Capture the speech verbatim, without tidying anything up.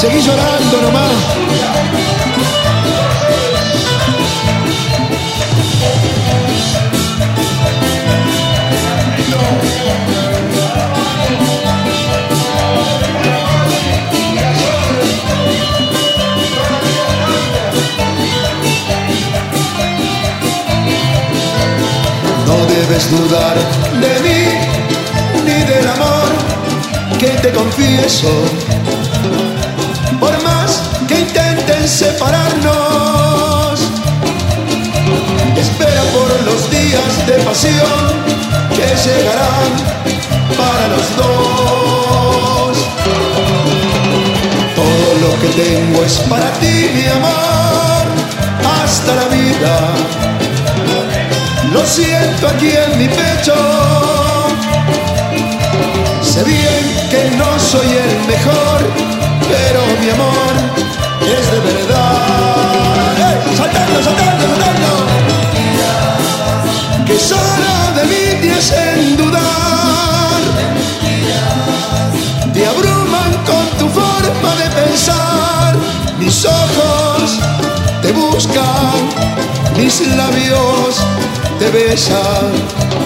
Seguí llorando nomás. No debes dudar de mí ni del amor que te confieso. Por más que intenten separarnos, espera por los días de pasión que llegarán para los dos. Todo lo que tengo es para ti, mi amor, hasta la vida. Lo siento aquí en mi pecho. Sé bien que no soy el mejor, pero mi amor es de verdad. ¡Hey! ¡Saltando, saltando, saltando! Que solo de mí te hacen dudar. Te abruman con tu forma de pensar. Mis ojos te buscan, mis labios te besan.